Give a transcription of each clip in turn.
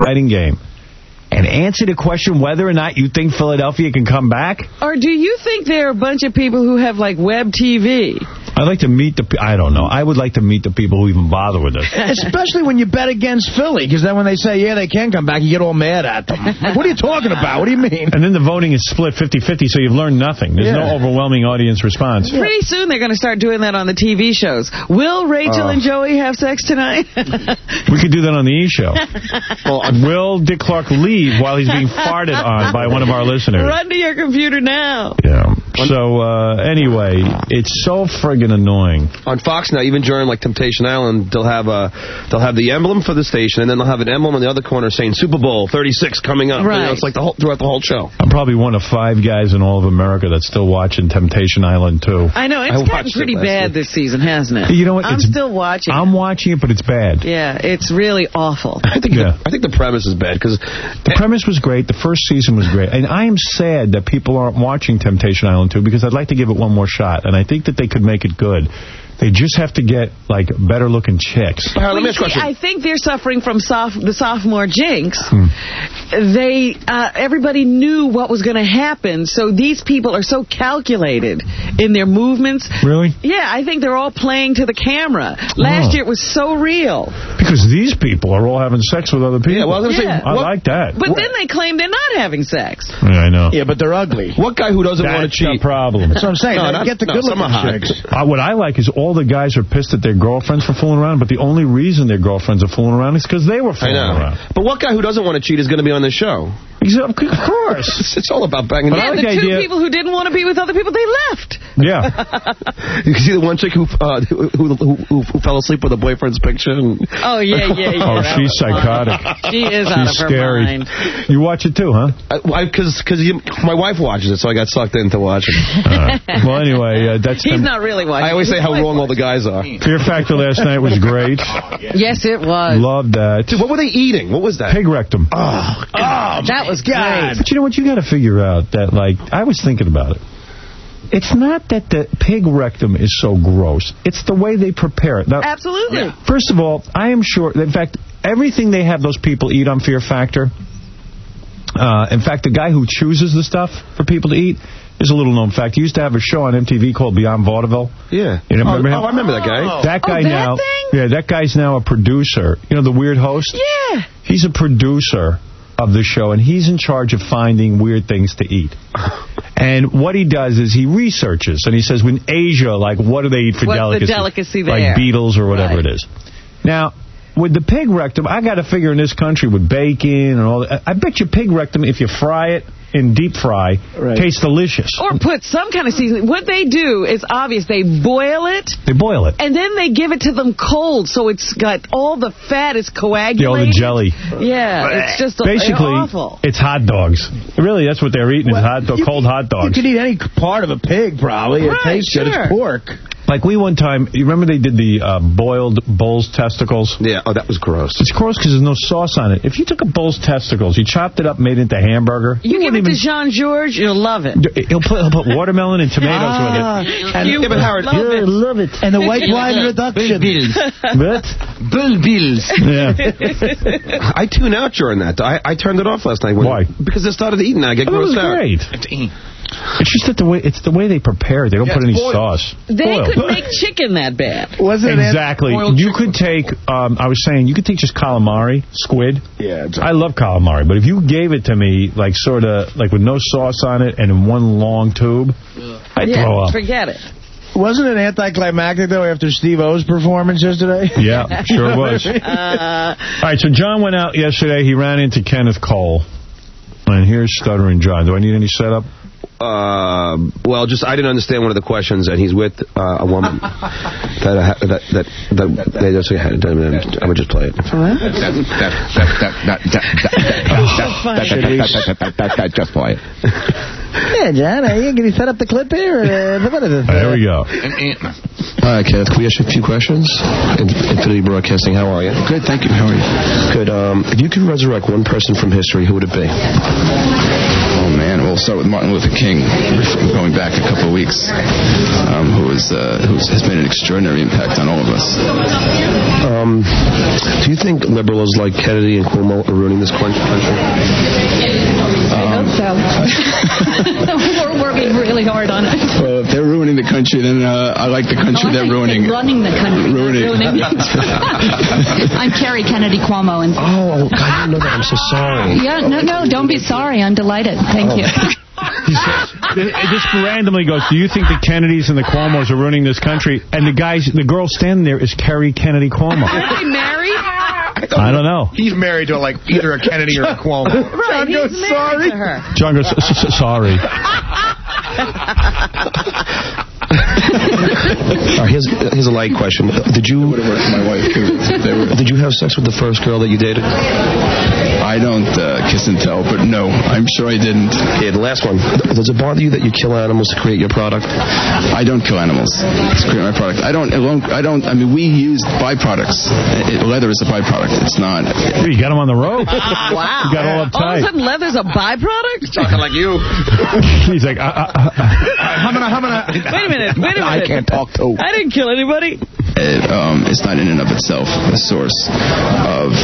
fighting game and answer the question whether or not you think Philadelphia can come back? Or do you think there are a bunch of people who have, like, web TV? I'd like to meet I don't know. I would like to meet the people who even bother with us. Especially when you bet against Philly, because then when they say, yeah, they can come back, you get all mad at them. Like, what are you talking about? What do you mean? And then the voting is split 50-50, so you've learned nothing. There's no overwhelming audience response. Pretty soon they're going to start doing that on the TV shows. Will Rachel and Joey have sex tonight? We could do that on the E! Show. Will Dick Clark leave while he's being farted on by one of our listeners? Run to your computer now. Yeah. So, anyway, it's so friggin' annoying. On Fox now, even during, like, Temptation Island, they'll have the emblem for the station, and then they'll have an emblem on the other corner saying Super Bowl 36 coming up. Right. You know, it's like throughout the whole show. I'm probably one of 5 guys in all of America that's still watching Temptation Island, too. I know, it's gotten pretty bad this season, hasn't it? You know what? I'm still watching I'm watching it, but it's bad. Yeah, it's really awful. I think the premise is bad, because the premise was great. The first season was great. And I am sad that people aren't watching Temptation Island 2, because I'd like to give it one more shot. And I think that they could make it good. They just have to get, like, better-looking chicks. Let me ask you a question. I think they're suffering from the sophomore jinx. Everybody knew what was going to happen, so these people are so calculated in their movements. Really? Yeah, I think they're all playing to the camera. Last year it was so real. Because these people are all having sex with other people. Yeah, well, I was going to say, I like that. But then they claim they're not having sex. Yeah, I know. Yeah, but they're ugly. What guy who doesn't want to cheat? That's the problem. That's what I'm saying. Get the good-looking chicks. What I like is all the guys are pissed at their girlfriends for fooling around, but the only reason their girlfriends are fooling around is because they were fooling around. But what guy who doesn't want to cheat is going to be on this show? Of course. It's all about banging. Yeah, the two people who didn't want to be with other people, they left. Yeah. You can see the one chick who fell asleep with a boyfriend's picture. Oh, yeah. Oh, she's psychotic. She is out of her mind. You watch it too, huh? Because my wife watches it, so I got sucked in to watch it. Well, anyway, that's... He's not really watching. I always say how wrong all the guys are. Fear Factor last night was great. Yes, it was. Loved that. Dude, what were they eating? What was that? Pig rectum. Oh, God. That was great. But you know what? You got to figure out that, like, I was thinking about it. It's not that the pig rectum is so gross. It's the way they prepare it. Now, absolutely. First of all, I am sure, in fact, everything they have those people eat on Fear Factor, in fact, the guy who chooses the stuff for people to eat is a little known fact. He used to have a show on MTV called Beyond Vaudeville. Yeah. You remember him? I remember that guy. That guy now. Yeah, that guy's now a producer. You know, the weird host? Yeah. He's a producer of the show, and he's in charge of finding weird things to eat. And what he does is he researches, and he says, when Asia, like, what do they eat for delicacy? The delicacy there? Like beetles or whatever it is. Now, with the pig rectum, I got to figure in this country with bacon and all that, I bet you pig rectum, if you fry it in deep fry, tastes delicious. Or put some kind of seasoning. What they do is obvious. They boil it. They boil it. And then they give it to them cold, so it's got all the fat is coagulated. Yeah, all the jelly. Yeah, it's just basically awful. It's hot dogs. Really, that's what they're eating, is cold hot dogs. You can eat any part of a pig, probably. It tastes good. It's pork. Like we one time, you remember they did the boiled bull's testicles? Yeah, that was gross. It's gross because there's no sauce on it. If you took a bull's testicles, you chopped it up, made it into hamburger. You give it to Jean-Georges, you'll love it. He'll put watermelon and tomatoes with it. And you love it. And the white wine reduction. What? Bull bills. Yeah. I tune out during that. I turned it off last night. Why? Because I started eating. I get grossed out. It was great. It's just that it's the way they prepare it. They don't put any sauce. They could make chicken that bad. Exactly. You could take, I was saying, you could take just calamari, squid. Yeah. I love calamari, but if you gave it to me, like sort of, like with no sauce on it and in one long tube, I'd throw up. Forget it. Wasn't it anticlimactic, though, after Steve O's performance yesterday? Yeah, sure was. All right, so John went out yesterday. He ran into Kenneth Cole. And here's Stuttering John. Do I need any setup? Well, just I didn't understand one of the questions, and he's with a woman that they just had. I would just play it. Just play it. Yeah, John, can you set up the clip here? What is it? There we go. All right, Kenneth, can we ask you a few questions? Infinity Broadcasting, how are you? Good, thank you. How are you? Good. If you could resurrect one person from history, who would it be? Oh, man. we'll start with Martin Luther King, going back a couple of weeks, who has made an extraordinary impact on all of us. Do you think liberals like Kennedy and Cuomo are ruining this country? I hope so. We're working really hard on it. Well, if they're ruining the country, then I like the country they're ruining. Running the country. Ruining. I'm Carrie Kennedy Cuomo. And Oh, God, I didn't know that. I'm so sorry. yeah, no, don't be sorry. I'm delighted. Thank you. He says, it just randomly goes, do you think the Kennedys and the Cuomos are ruining this country? And the girl standing there is Carrie Kennedy Cuomo. Are they married? I don't know. He's married to either a Kennedy or a Cuomo. Right, John goes, sorry. to her. John goes, sorry. Here's a light question. Did you My wife, too. Did you have sex with the first girl that you dated? I don't kiss and tell, but no, I'm sure I didn't. Okay, the last one. Does it bother you that you kill animals to create your product? I don't kill animals to create my product. I mean, we use byproducts. Leather is a byproduct. It's not. You got him on the rope. Wow. You got all All of a uptight. sudden, leather's a byproduct? Talking like you. He's like, Wait a minute. I can't talk to. I didn't kill anybody. It's not in and of itself a source of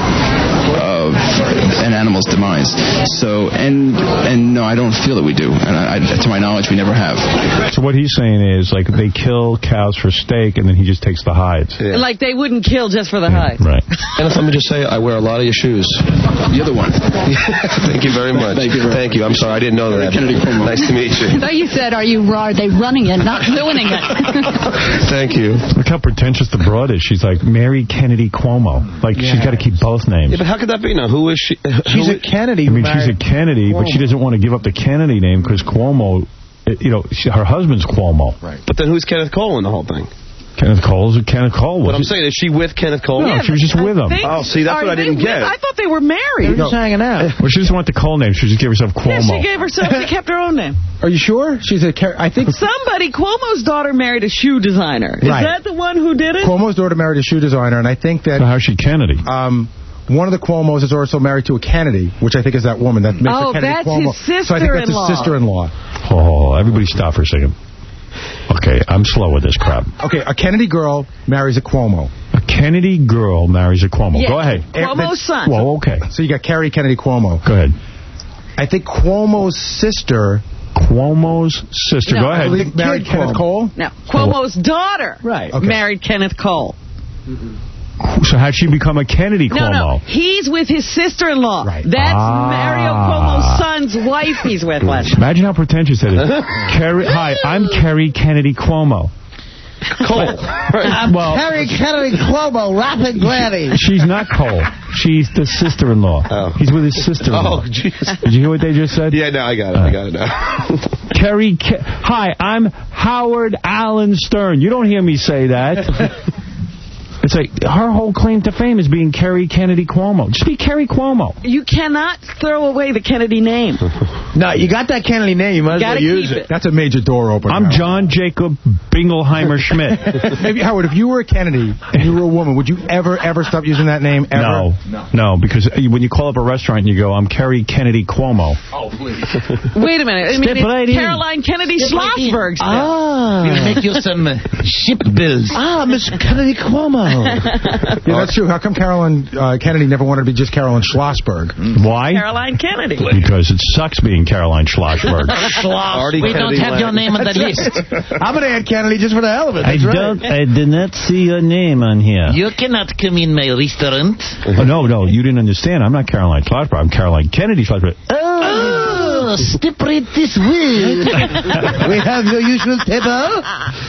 an animal's demise. So, and no, I don't feel that we do. And to my knowledge, we never have. So what he's saying is, like, they kill cows for steak, and then he just takes the hides. Yeah. Like they wouldn't kill just for the hide. Right. And let me just say, I wear a lot of your shoes. The other one. Thank you very much. Thank you. I'm sorry, I didn't know that. Kennedy Cuomo. Nice to meet you. So you said, are they running it, not ruining it? Thank you. Look how pretentious the broad is. She's like, Mary Kennedy Cuomo. Like, she's got to keep both names. Yeah, but how could that be now? Who is she? She's a Kennedy. I mean, she's a Kennedy, but she doesn't want to give up the Kennedy name because Cuomo, her husband's Cuomo. Right. But then who's Kenneth Cole in the whole thing? Kenneth Cole is Kenneth Cole. What I'm saying, is she with Kenneth Cole? No, she was just with him. Oh, see, that's what I didn't get. I thought they were married. They're just hanging out. Well, she doesn't want the Cole name. She just gave herself Yeah, Cuomo. she gave herself, she kept her own name. Are you sure? I think Cuomo's daughter married a shoe designer. Is Right. that the one who did it? Cuomo's daughter married a shoe designer, and I think that So how's she Kennedy? one of the Cuomos is also married to a Kennedy, which I think is that woman that makes her Kennedy that's Cuomo. his So I think that's his sister-in-law. sister-in-law. Oh, everybody stop for a second. Okay, I'm slow with this crap. Okay, a Kennedy girl marries a Cuomo. A Kennedy girl marries a Cuomo. Yeah. Go ahead. Cuomo's son. Well, okay. So you got Carrie Kennedy Cuomo. Go ahead. I think Cuomo's sister Cuomo's sister. No, Go ahead. married Kenneth Cole. No, Cuomo's daughter Right. Okay. married Kenneth Cole. So how'd she become a Kennedy Cuomo? No, he's with his sister-in-law. Right. That's Mario Cuomo's son's wife he's with. Imagine how pretentious that is. Hi, I'm Carrie Kennedy Cuomo. Cole. Well, Carrie Kennedy Cuomo, rapping granny. she's not Cole. She's the sister-in-law. Oh. He's with his sister-in-law. Oh, jeez. Did you hear what they just said? Yeah, no, I got it. I got it now. Hi, I'm Howard Allen Stern. You don't hear me say that. It's like her whole claim to fame is being Carrie Kennedy Cuomo. Just be Carrie Cuomo. You cannot throw away the Kennedy name. No, you got that Kennedy name. You might as well Gotta use keep it. it. That's a major door opener. I'm John Jacob Bingelheimer Schmidt. Howard, if you were a Kennedy and you were a woman, would you ever stop using that name? Ever? No, because when you call up a restaurant and you go, I'm Carrie Kennedy Cuomo. Oh, please. Wait a minute. I mean, Step right it's in. Caroline Kennedy Schlossberg. We'll make you some ship bills. Miss Kennedy Cuomo. Yeah, that's true. How come Caroline Kennedy never wanted to be just Caroline Schlossberg? Why? Caroline Kennedy. Because it sucks being Caroline Schlossberg. We don't have your name on the list. I'm going to add Kennedy just for the hell of it. I did not see your name on here. You cannot come in my restaurant. Oh, no, you didn't understand. I'm not Caroline Schlossberg. I'm Caroline Kennedy Schlossberg. Oh, step right this way. We have your usual table.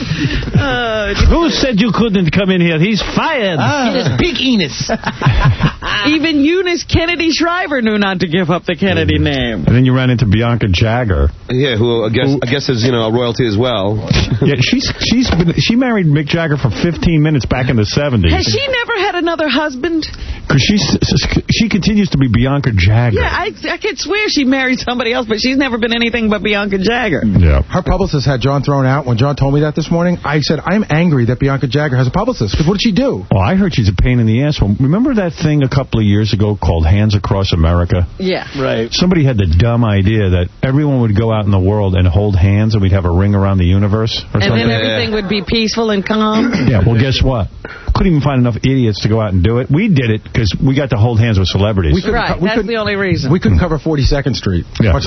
Who said you couldn't come in here? He's fired. It is Big Enos. Even Eunice Kennedy Shriver knew not to give up the Kennedy name. And then you ran into Bianca Jagger. Yeah, who I guess is, a royalty as well. Yeah, she married Mick Jagger for 15 minutes back in the 70s. Has she never had another husband? Because she continues to be Bianca Jagger. Yeah, I could swear she married somebody else, but but she's never been anything but Bianca Jagger. Yeah. Her publicist had John thrown out. When John told me that this morning, I said, I'm angry that Bianca Jagger has a publicist. Because what did she do? Oh, I heard she's a pain in the ass. Remember that thing a couple of years ago called Hands Across America? Yeah. Right. Somebody had the dumb idea that everyone would go out in the world and hold hands and we'd have a ring around the universe or something. And then everything would be peaceful and calm. Yeah, well, guess what? Couldn't even find enough idiots to go out and do it. We did it because we got to hold hands with celebrities. That's the only reason. We couldn't cover 42nd Street. Yeah. Much